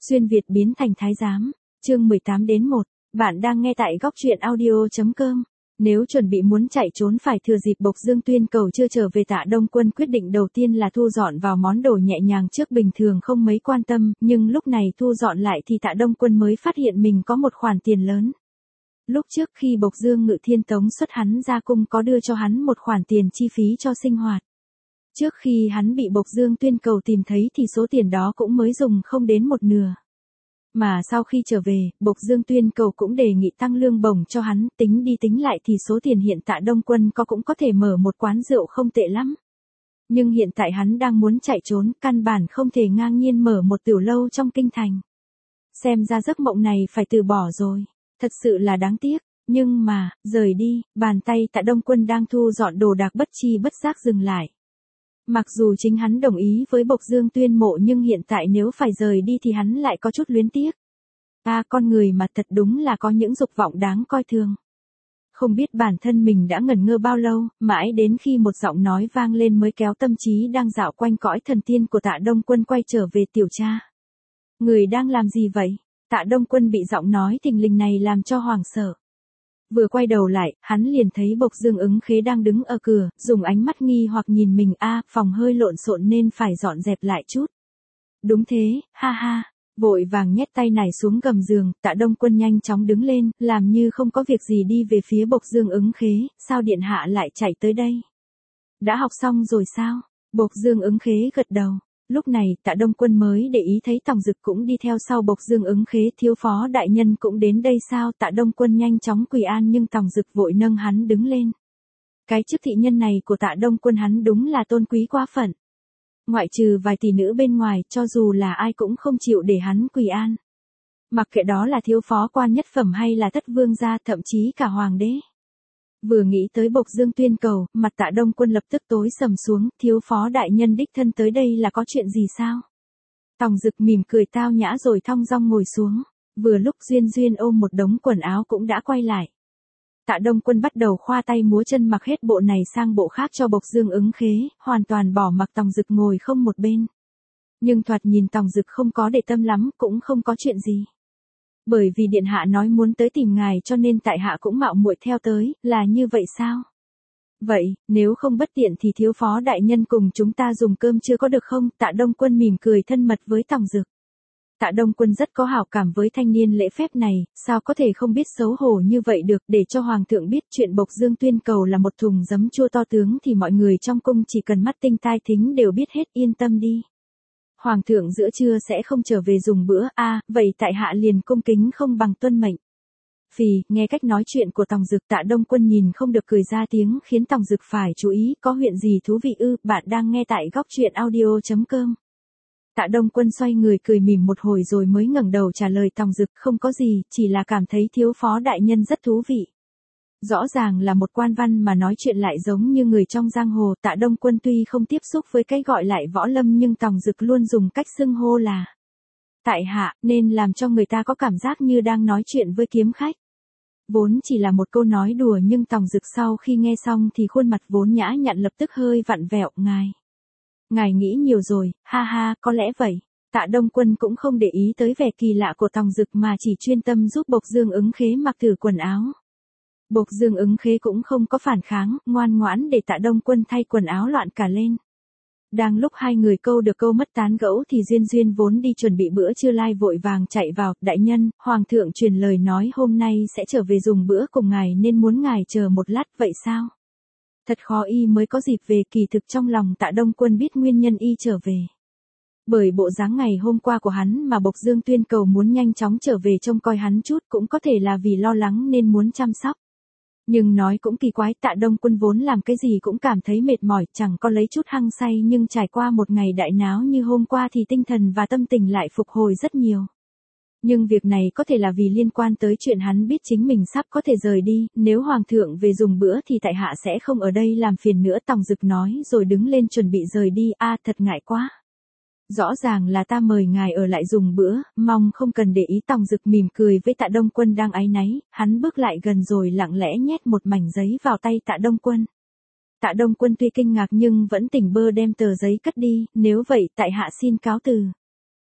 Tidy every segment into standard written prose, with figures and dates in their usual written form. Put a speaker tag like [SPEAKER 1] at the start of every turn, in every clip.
[SPEAKER 1] Xuyên Việt biến thành thái giám, chương 18-1, bạn đang nghe tại góc truyện audio.com. Nếu chuẩn bị muốn chạy trốn phải thừa dịp Bộc Dương Tuyên Cầu chưa trở về, Tạ Đông Quân quyết định đầu tiên là thu dọn vào món đồ nhẹ nhàng trước bình thường không mấy quan tâm, nhưng lúc này thu dọn lại thì Tạ Đông Quân mới phát hiện mình có một khoản tiền lớn. Lúc trước khi Bộc Dương Ngự Thiên tống xuất hắn ra cung có đưa cho hắn một khoản tiền chi phí cho sinh hoạt. Trước khi hắn bị Bộc Dương Tuyên Cầu tìm thấy thì số tiền đó cũng mới dùng không đến một nửa. Mà sau khi trở về, Bộc Dương Tuyên Cầu cũng đề nghị tăng lương bổng cho hắn, tính đi tính lại thì số tiền hiện Tạ Đông Quân có cũng có thể mở một quán rượu không tệ lắm. Nhưng hiện tại hắn đang muốn chạy trốn, căn bản không thể ngang nhiên mở một tiểu lâu trong kinh thành. Xem ra giấc mộng này phải từ bỏ rồi, thật sự là đáng tiếc. Nhưng mà, rời đi, bàn tay Tạ Đông Quân đang thu dọn đồ đạc bất chi bất giác dừng lại. Mặc dù chính hắn đồng ý với Bộc Dương Tuyên Mộ nhưng hiện tại nếu phải rời đi thì hắn lại có chút luyến tiếc. Con người mà thật đúng là có những dục vọng đáng coi thường. Không biết bản thân mình đã ngẩn ngơ bao lâu, mãi đến khi một giọng nói vang lên mới kéo tâm trí đang dạo quanh cõi thần tiên của Tạ Đông Quân quay trở về. Tiểu cha, người đang làm gì vậy? Tạ Đông Quân bị giọng nói thình lình này làm cho hoảng sợ. Vừa quay đầu lại, hắn liền thấy Bộc Dương Ứng Khế đang đứng ở cửa, dùng ánh mắt nghi hoặc nhìn mình. Phòng hơi lộn xộn nên phải dọn dẹp lại chút. Đúng thế, ha ha. Vội vàng nhét tay nải xuống gầm giường, Tạ Đông Quân nhanh chóng đứng lên, làm như không có việc gì đi về phía Bộc Dương Ứng Khế. Sao điện hạ lại chạy tới đây? Đã học xong rồi sao? Bộc Dương Ứng Khế gật đầu. Lúc này Tạ Đông Quân mới để ý thấy Tòng Dực cũng đi theo sau Bộc Dương Ứng Khế. Thiếu phó đại nhân cũng đến đây sao? Tạ Đông Quân nhanh chóng quỳ an nhưng Tòng Dực vội nâng hắn đứng lên. Cái chức thị nhân này của Tạ Đông Quân hắn đúng là tôn quý quá phận. Ngoại trừ vài tỷ nữ bên ngoài, cho dù là ai cũng không chịu để hắn quỳ an. Mặc kệ đó là thiếu phó quan nhất phẩm hay là thất vương gia, thậm chí cả hoàng đế. Vừa nghĩ tới Bộc Dương Tuyên Cầu, mặt Tạ Đông Quân lập tức tối sầm xuống. Thiếu phó đại nhân đích thân tới đây là có chuyện gì sao? Tòng Dực mỉm cười tao nhã rồi thong dong ngồi xuống. Vừa lúc Duyên Duyên ôm một đống quần áo cũng đã quay lại. Tạ Đông Quân bắt đầu khoa tay múa chân mặc hết bộ này sang bộ khác cho Bộc Dương Ứng Khế, hoàn toàn bỏ mặc Tòng Dực ngồi không một bên. Nhưng thoạt nhìn Tòng Dực không có để tâm lắm, cũng không có chuyện gì. Bởi vì điện hạ nói muốn tới tìm ngài cho nên tại hạ cũng mạo muội theo tới, là như vậy sao? Vậy, nếu không bất tiện thì thiếu phó đại nhân cùng chúng ta dùng cơm chưa có được không? Tạ Đông Quân mỉm cười thân mật với Tòng Dực. Tạ Đông Quân rất có hảo cảm với thanh niên lễ phép này, sao có thể không biết xấu hổ như vậy được. Để cho Hoàng thượng biết chuyện Bộc Dương Tuyên Cầu là một thùng giấm chua to tướng thì mọi người trong cung chỉ cần mắt tinh tai thính đều biết hết, yên tâm đi. Hoàng thượng giữa trưa sẽ không trở về dùng bữa. Vậy tại hạ liền cung kính không bằng tuân mệnh. Phì, nghe cách nói chuyện của Tòng Dực, Tạ Đông Quân nhìn không được cười ra tiếng khiến Tòng Dực phải chú ý. Có chuyện gì thú vị ư? Bạn đang nghe tại góc truyện audio.com. Tạ Đông Quân xoay người cười mỉm một hồi rồi mới ngẩng đầu trả lời Tòng Dực. Không có gì, chỉ là cảm thấy thiếu phó đại nhân rất thú vị. Rõ ràng là một quan văn mà nói chuyện lại giống như người trong giang hồ. Tạ Đông Quân tuy không tiếp xúc với cái gọi lại võ lâm nhưng Tòng Dực luôn dùng cách xưng hô là tại hạ, nên làm cho người ta có cảm giác như đang nói chuyện với kiếm khách. Vốn chỉ là một câu nói đùa nhưng Tòng Dực sau khi nghe xong thì khuôn mặt vốn nhã nhặn lập tức hơi vặn vẹo. Ngài nghĩ nhiều rồi, ha ha, có lẽ vậy. Tạ Đông Quân cũng không để ý tới vẻ kỳ lạ của Tòng Dực mà chỉ chuyên tâm giúp Bộc Dương Ứng Khế mặc thử quần áo. Bộc Dương Ứng Khế cũng không có phản kháng, ngoan ngoãn để Tạ Đông Quân thay quần áo loạn cả lên. Đang lúc hai người câu được câu mất tán gẫu thì Duyên Duyên vốn đi chuẩn bị bữa trưa lai vội vàng chạy vào. Đại nhân, Hoàng thượng truyền lời nói hôm nay sẽ trở về dùng bữa cùng ngài nên muốn ngài chờ một lát. Vậy sao? Thật khó y mới có dịp về. Kỳ thực trong lòng Tạ Đông Quân biết nguyên nhân y trở về. Bởi bộ dáng ngày hôm qua của hắn mà Bộc Dương Tuyên Cầu muốn nhanh chóng trở về trông coi hắn chút, cũng có thể là vì lo lắng nên muốn chăm sóc. Nhưng nói cũng kỳ quái, Tạ Đông Quân vốn làm cái gì cũng cảm thấy mệt mỏi, chẳng có lấy chút hăng say, nhưng trải qua một ngày đại náo như hôm qua thì tinh thần và tâm tình lại phục hồi rất nhiều. Nhưng việc này có thể là vì liên quan tới chuyện hắn biết chính mình sắp có thể rời đi, nếu Hoàng thượng về dùng bữa thì tại hạ sẽ không ở đây làm phiền nữa. Tòng Dực nói rồi đứng lên chuẩn bị rời đi. Thật ngại quá. Rõ ràng là ta mời ngài ở lại dùng bữa, mong không cần để ý. Tòng Dực mỉm cười với Tạ Đông Quân đang áy náy, hắn bước lại gần rồi lặng lẽ nhét một mảnh giấy vào tay Tạ Đông Quân. Tạ Đông Quân tuy kinh ngạc nhưng vẫn tỉnh bơ đem tờ giấy cất đi. Nếu vậy tại hạ xin cáo từ.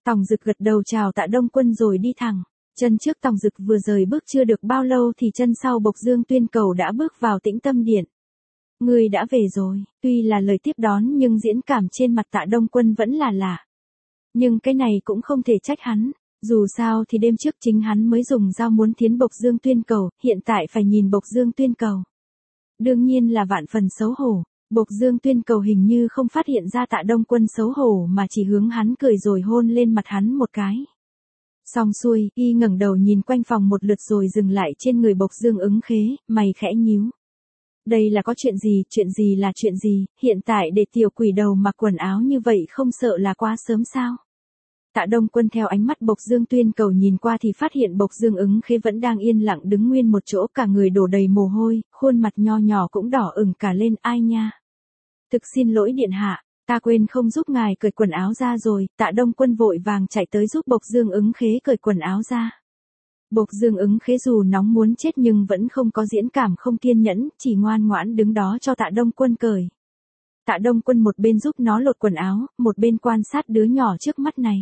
[SPEAKER 1] Tòng Dực gật đầu chào Tạ Đông Quân rồi đi thẳng. Chân trước Tòng Dực vừa rời bước chưa được bao lâu thì chân sau Bộc Dương Tuyên Cầu đã bước vào Tĩnh Tâm Điện. Ngươi đã về rồi, tuy là lời tiếp đón nhưng diễn cảm trên mặt Tạ Đông Quân vẫn là lạ. Nhưng cái này cũng không thể trách hắn, dù sao thì đêm trước chính hắn mới dùng dao muốn thiến Bộc Dương Tuyên Cầu, hiện tại phải nhìn Bộc Dương Tuyên Cầu. Đương nhiên là vạn phần xấu hổ, Bộc Dương Tuyên Cầu hình như không phát hiện ra Tạ Đông Quân xấu hổ mà chỉ hướng hắn cười rồi hôn lên mặt hắn một cái. Xong xuôi, y ngẩng đầu nhìn quanh phòng một lượt rồi dừng lại trên người Bộc Dương Ứng Khế, mày khẽ nhíu. Đây là có chuyện gì là chuyện gì, hiện tại để tiểu quỷ đầu mặc quần áo như vậy không sợ là quá sớm sao? Tạ Đông Quân theo ánh mắt Bộc Dương Tuyên Cầu nhìn qua thì phát hiện Bộc Dương Ứng Khế vẫn đang yên lặng đứng nguyên một chỗ, cả người đổ đầy mồ hôi, khuôn mặt nho nhỏ cũng đỏ ửng cả lên. Ai nha? Thực xin lỗi điện hạ, ta quên không giúp ngài cởi quần áo ra rồi. Tạ Đông Quân vội vàng chạy tới giúp Bộc Dương Ứng Khế cởi quần áo ra. Bộc Dương Ứng Khế dù nóng muốn chết nhưng vẫn không có diễn cảm không kiên nhẫn, chỉ ngoan ngoãn đứng đó cho Tạ Đông Quân cởi. Tạ Đông Quân một bên giúp nó lột quần áo, một bên quan sát đứa nhỏ trước mắt này.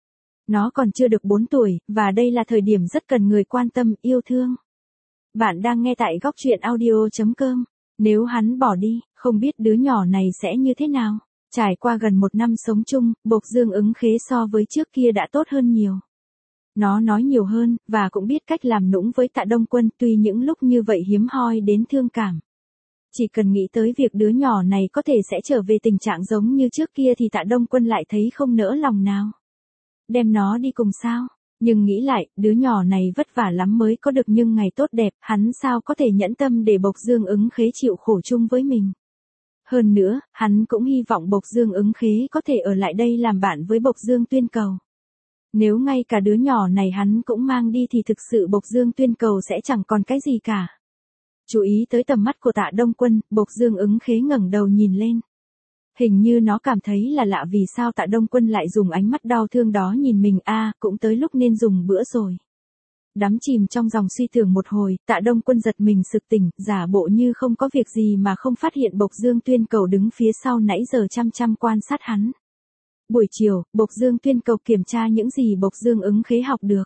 [SPEAKER 1] Nó còn chưa được 4 tuổi, và đây là thời điểm rất cần người quan tâm, yêu thương. Bạn đang nghe tại góc truyện audio.com. Nếu hắn bỏ đi, không biết đứa nhỏ này sẽ như thế nào. Trải qua gần 1 năm sống chung, Bộc Dương Ứng Khế so với trước kia đã tốt hơn nhiều. Nó nói nhiều hơn, và cũng biết cách làm nũng với Tạ Đông Quân, tuy những lúc như vậy hiếm hoi đến thương cảm. Chỉ cần nghĩ tới việc đứa nhỏ này có thể sẽ trở về tình trạng giống như trước kia thì Tạ Đông Quân lại thấy không nỡ lòng nào. Đem nó đi cùng sao? Nhưng nghĩ lại, đứa nhỏ này vất vả lắm mới có được nhưng ngày tốt đẹp, hắn sao có thể nhẫn tâm để Bộc Dương Ứng Khế chịu khổ chung với mình. Hơn nữa, hắn cũng hy vọng Bộc Dương Ứng Khế có thể ở lại đây làm bạn với Bộc Dương Tuyên Cầu. Nếu ngay cả đứa nhỏ này hắn cũng mang đi thì thực sự Bộc Dương Tuyên Cầu sẽ chẳng còn cái gì cả. Chú ý tới tầm mắt của Tạ Đông Quân, Bộc Dương Ứng Khế ngẩng đầu nhìn lên. Hình như nó cảm thấy là lạ vì sao Tạ Đông Quân lại dùng ánh mắt đau thương đó nhìn mình. Cũng tới lúc nên dùng bữa rồi. Đắm chìm trong dòng suy tưởng một hồi, Tạ Đông Quân giật mình sực tỉnh, giả bộ như không có việc gì mà không phát hiện Bộc Dương Tuyên Cầu đứng phía sau nãy giờ chăm chăm quan sát hắn. Buổi chiều, Bộc Dương Tuyên Cầu kiểm tra những gì Bộc Dương Ứng Khế học được.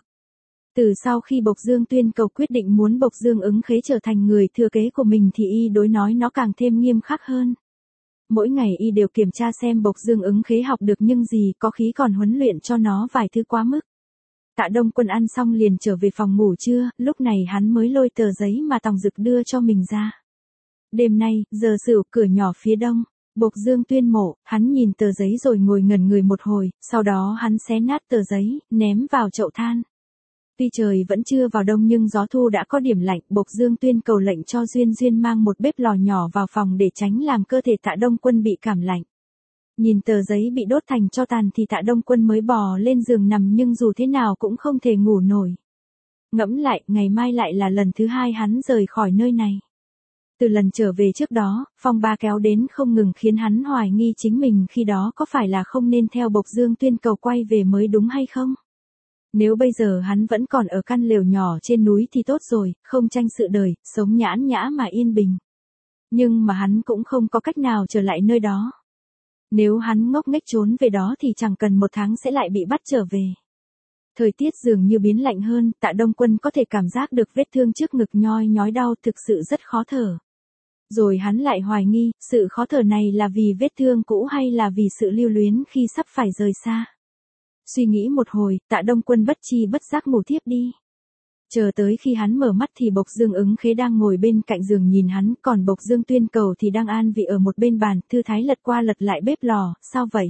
[SPEAKER 1] Từ sau khi Bộc Dương Tuyên Cầu quyết định muốn Bộc Dương Ứng Khế trở thành người thừa kế của mình thì y đối nói nó càng thêm nghiêm khắc hơn. Mỗi ngày y đều kiểm tra xem Bộc Dương Ứng Khế học được những gì, có khí còn huấn luyện cho nó vài thứ quá mức. Tạ Đông Quân ăn xong liền trở về phòng ngủ trưa, lúc này hắn mới lôi tờ giấy mà Tòng Dực đưa cho mình ra. Đêm nay, giờ sửu, cửa nhỏ phía đông, Bộc Dương Tuyên mộ, hắn nhìn tờ giấy rồi ngồi ngẩn người một hồi, sau đó hắn xé nát tờ giấy, ném vào chậu than. Tuy trời vẫn chưa vào đông nhưng gió thu đã có điểm lạnh, Bộc Dương Tuyên Cầu lệnh cho Duyên Duyên mang một bếp lò nhỏ vào phòng để tránh làm cơ thể Tạ Đông Quân bị cảm lạnh. Nhìn tờ giấy bị đốt thành tro tàn thì Tạ Đông Quân mới bò lên giường nằm nhưng dù thế nào cũng không thể ngủ nổi. Ngẫm lại, ngày mai lại là lần thứ 2 hắn rời khỏi nơi này. Từ lần trở về trước đó, phong ba kéo đến không ngừng khiến hắn hoài nghi chính mình khi đó có phải là không nên theo Bộc Dương Tuyên Cầu quay về mới đúng hay không? Nếu bây giờ hắn vẫn còn ở căn lều nhỏ trên núi thì tốt rồi, không tranh sự đời, sống nhãn nhã mà yên bình. Nhưng mà hắn cũng không có cách nào trở lại nơi đó. Nếu hắn ngốc nghếch trốn về đó thì chẳng cần 1 tháng sẽ lại bị bắt trở về. Thời tiết dường như biến lạnh hơn, Tạ Đông Quân có thể cảm giác được vết thương trước ngực nhoi nhói đau, thực sự rất khó thở. Rồi hắn lại hoài nghi, sự khó thở này là vì vết thương cũ hay là vì sự lưu luyến khi sắp phải rời xa. Suy nghĩ một hồi, Tạ Đông Quân bất chi bất giác ngủ thiếp đi. Chờ tới khi hắn mở mắt thì Bộc Dương Ứng Khế đang ngồi bên cạnh giường nhìn hắn, còn Bộc Dương Tuyên Cầu thì đang an vị ở một bên bàn, thư thái lật qua lật lại bếp lò. Sao vậy?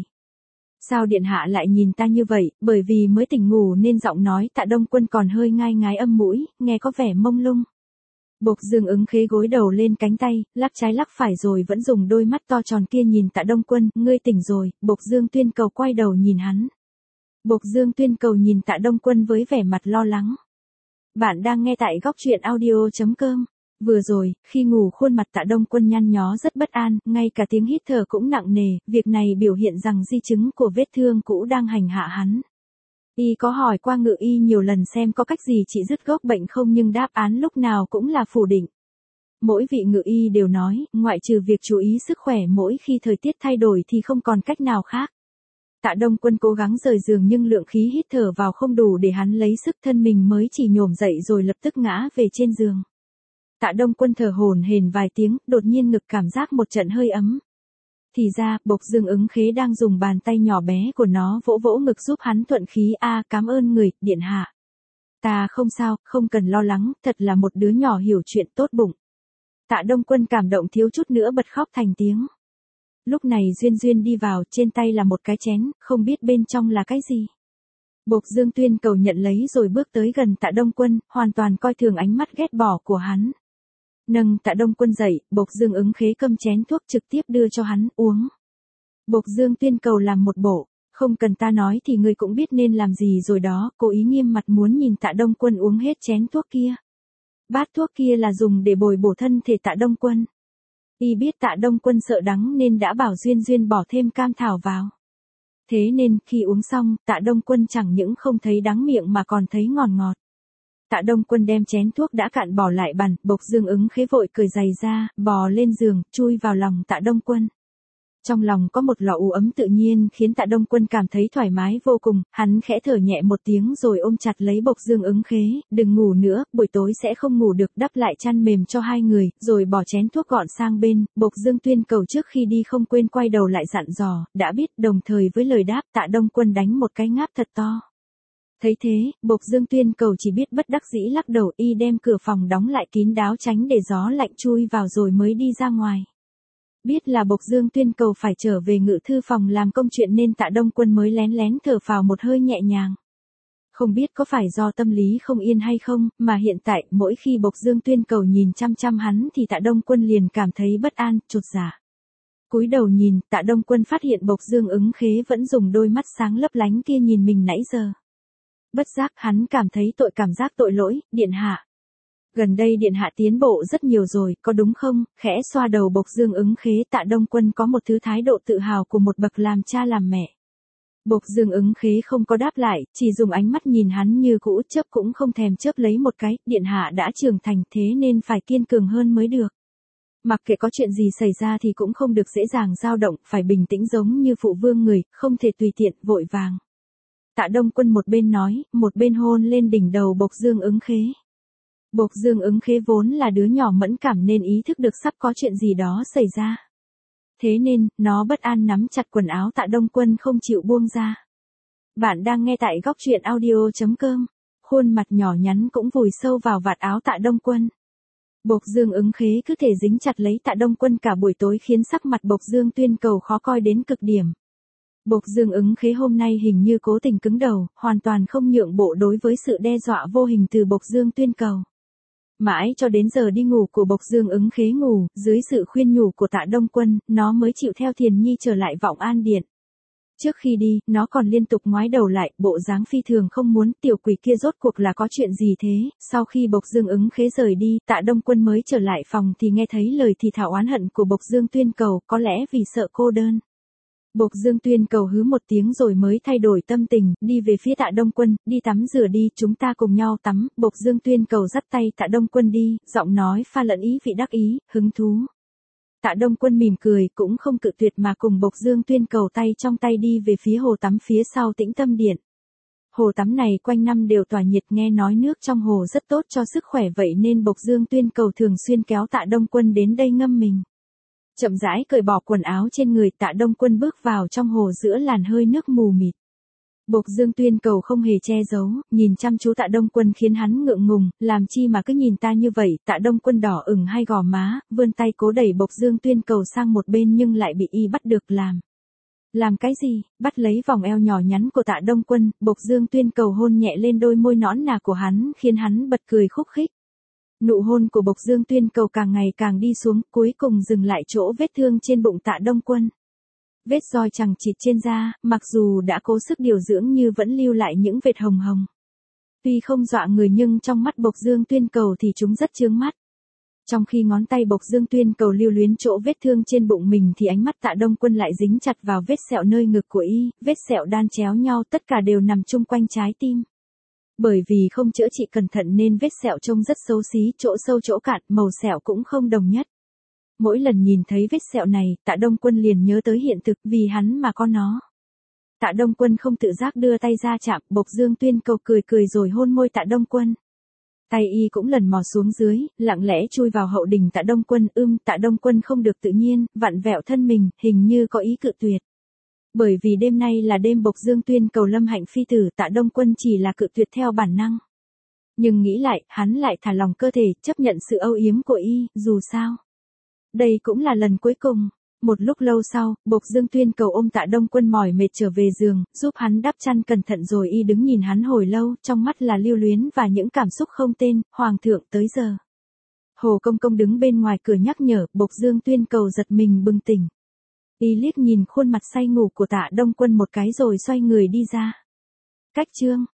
[SPEAKER 1] Sao điện hạ lại nhìn ta như vậy? Bởi vì mới tỉnh ngủ nên giọng nói Tạ Đông Quân còn hơi ngai ngái âm mũi, nghe có vẻ mông lung. Bộc Dương Ứng Khế gối đầu lên cánh tay, lắc trái lắc phải rồi vẫn dùng đôi mắt to tròn kia nhìn Tạ Đông Quân. Ngươi tỉnh rồi? Bộc Dương Tuyên Cầu quay đầu nhìn hắn. Bộc Dương Tuyên Cầu nhìn Tạ Đông Quân với vẻ mặt lo lắng. Bạn đang nghe tại góc truyện audio.com. Vừa rồi, khi ngủ khuôn mặt Tạ Đông Quân nhăn nhó rất bất an, ngay cả tiếng hít thở cũng nặng nề, việc này biểu hiện rằng di chứng của vết thương cũ đang hành hạ hắn. Y có hỏi qua ngự y nhiều lần xem có cách gì trị dứt gốc bệnh không nhưng đáp án lúc nào cũng là phủ định. Mỗi vị ngự y đều nói, ngoại trừ việc chú ý sức khỏe mỗi khi thời tiết thay đổi thì không còn cách nào khác. Tạ Đông Quân cố gắng rời giường nhưng lượng khí hít thở vào không đủ để hắn lấy sức, thân mình mới chỉ nhổm dậy rồi lập tức ngã về trên giường. Tạ Đông Quân thở hổn hển vài tiếng, đột nhiên ngực cảm giác một trận hơi ấm. Thì ra, Bộc Dương Ứng Khế đang dùng bàn tay nhỏ bé của nó vỗ vỗ ngực giúp hắn thuận khí. Cảm ơn người, điện hạ. Ta không sao, không cần lo lắng, thật là một đứa nhỏ hiểu chuyện, tốt bụng. Tạ Đông Quân cảm động thiếu chút nữa bật khóc thành tiếng. Lúc này Duyên Duyên đi vào, trên tay là một cái chén, không biết bên trong là cái gì. Bộc Dương Tuyên Cầu nhận lấy rồi bước tới gần Tạ Đông Quân, hoàn toàn coi thường ánh mắt ghét bỏ của hắn. Nâng Tạ Đông Quân dậy, Bộc Dương Ứng Khế cầm chén thuốc trực tiếp đưa cho hắn, uống. Bộc Dương Tuyên Cầu làm một bộ, không cần ta nói thì ngươi cũng biết nên làm gì rồi đó, cố ý nghiêm mặt muốn nhìn Tạ Đông Quân uống hết chén thuốc kia. Bát thuốc kia là dùng để bồi bổ thân thể Tạ Đông Quân. Y biết Tạ Đông Quân sợ đắng nên đã bảo Duyên Duyên bỏ thêm cam thảo vào. Thế nên, khi uống xong, Tạ Đông Quân chẳng những không thấy đắng miệng mà còn thấy ngọt ngọt. Tạ Đông Quân đem chén thuốc đã cạn bỏ lại bàn, Bộc Dương Ứng Khế vội cởi giày ra, bò lên giường, chui vào lòng Tạ Đông Quân. Trong lòng có một lọ u ấm tự nhiên khiến Tạ Đông Quân cảm thấy thoải mái vô cùng, hắn khẽ thở nhẹ một tiếng rồi ôm chặt lấy Bộc Dương Ứng Khế, đừng ngủ nữa, buổi tối sẽ không ngủ được, đắp lại chăn mềm cho hai người, rồi bỏ chén thuốc gọn sang bên. Bộc Dương Tuyên Cầu trước khi đi không quên quay đầu lại dặn dò, đã biết, đồng thời với lời đáp Tạ Đông Quân đánh một cái ngáp thật to. Thấy thế, Bộc Dương Tuyên Cầu chỉ biết bất đắc dĩ lắc đầu, y đem cửa phòng đóng lại kín đáo tránh để gió lạnh chui vào rồi mới đi ra ngoài. Biết là Bộc Dương Tuyên Cầu phải trở về ngự thư phòng làm công chuyện nên Tạ Đông Quân mới lén lén thở phào một hơi nhẹ nhàng. Không biết có phải do tâm lý không yên hay không, mà hiện tại mỗi khi Bộc Dương Tuyên Cầu nhìn chăm chăm hắn thì Tạ Đông Quân liền cảm thấy bất an, chột dạ. Cúi đầu nhìn, Tạ Đông Quân phát hiện Bộc Dương Ứng Khế vẫn dùng đôi mắt sáng lấp lánh kia nhìn mình nãy giờ. Bất giác hắn cảm thấy cảm giác tội lỗi, điện hạ. Gần đây điện hạ tiến bộ rất nhiều rồi, có đúng không? Khẽ xoa đầu Bộc Dương Ứng Khế, Tạ Đông Quân có một thứ thái độ tự hào của một bậc làm cha làm mẹ. Bộc Dương Ứng Khế không có đáp lại, chỉ dùng ánh mắt nhìn hắn như cũ, chớp cũng không thèm chớp lấy một cái, điện hạ đã trưởng thành thế nên phải kiên cường hơn mới được. Mặc kệ có chuyện gì xảy ra thì cũng không được dễ dàng dao động, phải bình tĩnh giống như phụ vương người, không thể tùy tiện, vội vàng. Tạ Đông Quân một bên nói, một bên hôn lên đỉnh đầu Bộc Dương Ứng Khế. Bộc Dương Ứng Khế vốn là đứa nhỏ mẫn cảm nên ý thức được sắp có chuyện gì đó xảy ra. Thế nên, nó bất an nắm chặt quần áo Tạ Đông Quân không chịu buông ra. Bạn đang nghe tại góc truyện audio.com. Khuôn mặt nhỏ nhắn cũng vùi sâu vào vạt áo Tạ Đông Quân. Bộc Dương Ứng Khế cứ thể dính chặt lấy Tạ Đông Quân cả buổi tối khiến sắc mặt Bộc Dương Tuyên Cầu khó coi đến cực điểm. Bộc Dương Ứng Khế hôm nay hình như cố tình cứng đầu, hoàn toàn không nhượng bộ đối với sự đe dọa vô hình từ Bộc Dương Tuyên Cầu. Mãi cho đến giờ đi ngủ của Bộc Dương Ứng Khế ngủ, dưới sự khuyên nhủ của Tạ Đông Quân, nó mới chịu theo Thiền Nhi trở lại Vọng An Điện. Trước khi đi, nó còn liên tục ngoái đầu lại, bộ dáng phi thường không muốn, tiểu quỷ kia rốt cuộc là có chuyện gì thế. Sau khi Bộc Dương Ứng Khế rời đi, Tạ Đông Quân mới trở lại phòng thì nghe thấy lời thì thào oán hận của Bộc Dương Tuyên Cầu, có lẽ vì sợ cô đơn. Bộc Dương Tuyên Cầu hứ một tiếng rồi mới thay đổi tâm tình, đi về phía Tạ Đông Quân, đi tắm rửa đi, chúng ta cùng nhau tắm. Bộc Dương Tuyên Cầu dắt tay Tạ Đông Quân đi, giọng nói pha lẫn ý vị đắc ý, hứng thú. Tạ Đông Quân mỉm cười, cũng không cự tuyệt mà cùng Bộc Dương Tuyên Cầu tay trong tay đi về phía hồ tắm phía sau Tĩnh Tâm Điện. Hồ tắm này quanh năm đều tỏa nhiệt, nghe nói nước trong hồ rất tốt cho sức khỏe, vậy nên Bộc Dương Tuyên Cầu thường xuyên kéo Tạ Đông Quân đến đây ngâm mình. Chậm rãi cởi bỏ quần áo trên người, Tạ Đông Quân bước vào trong hồ giữa làn hơi nước mù mịt. Bộc Dương Tuyên Cầu không hề che giấu, nhìn chăm chú Tạ Đông Quân khiến hắn ngượng ngùng, làm chi mà cứ nhìn ta như vậy. Tạ Đông Quân đỏ ửng hai gò má, vươn tay cố đẩy Bộc Dương Tuyên Cầu sang một bên nhưng lại bị y bắt được làm. Làm cái gì? Bắt lấy vòng eo nhỏ nhắn của Tạ Đông Quân, Bộc Dương Tuyên Cầu hôn nhẹ lên đôi môi nõn nà của hắn khiến hắn bật cười khúc khích. Nụ hôn của Bộc Dương Tuyên Cầu càng ngày càng đi xuống, cuối cùng dừng lại chỗ vết thương trên bụng Tạ Đông Quân. Vết roi chằng chịt trên da, mặc dù đã cố sức điều dưỡng nhưng vẫn lưu lại những vệt hồng hồng. Tuy không dọa người nhưng trong mắt Bộc Dương Tuyên Cầu thì chúng rất chướng mắt. Trong khi ngón tay Bộc Dương Tuyên Cầu lưu luyến chỗ vết thương trên bụng mình thì ánh mắt Tạ Đông Quân lại dính chặt vào vết sẹo nơi ngực của y, vết sẹo đan chéo nhau, tất cả đều nằm chung quanh trái tim. Bởi vì không chữa trị cẩn thận nên vết sẹo trông rất xấu xí, chỗ sâu chỗ cạn, màu sẹo cũng không đồng nhất. Mỗi lần nhìn thấy vết sẹo này, Tạ Đông Quân liền nhớ tới hiện thực, vì hắn mà có nó. Tạ Đông Quân không tự giác đưa tay ra chạm, Bộc Dương Tuyên Cầu cười cười rồi hôn môi Tạ Đông Quân. Tay y cũng lần mò xuống dưới, lặng lẽ chui vào hậu đình Tạ Đông Quân. Tạ Đông Quân không được tự nhiên, vặn vẹo thân mình, hình như có ý cự tuyệt. Bởi vì đêm nay là đêm Bộc Dương Tuyên Cầu lâm hạnh phi tử, Tạ Đông Quân chỉ là cự tuyệt theo bản năng. Nhưng nghĩ lại, hắn lại thả lòng cơ thể, chấp nhận sự âu yếm của y, dù sao. Đây cũng là lần cuối cùng. Một lúc lâu sau, Bộc Dương Tuyên Cầu ôm Tạ Đông Quân mỏi mệt trở về giường, giúp hắn đắp chăn cẩn thận rồi y đứng nhìn hắn hồi lâu, trong mắt là lưu luyến và những cảm xúc không tên. Hoàng thượng tới giờ. Hồ Công Công đứng bên ngoài cửa nhắc nhở, Bộc Dương Tuyên Cầu giật mình bừng tỉnh. Y liếc nhìn khuôn mặt say ngủ của Tạ Đông Quân một cái rồi xoay người đi ra. Cách chương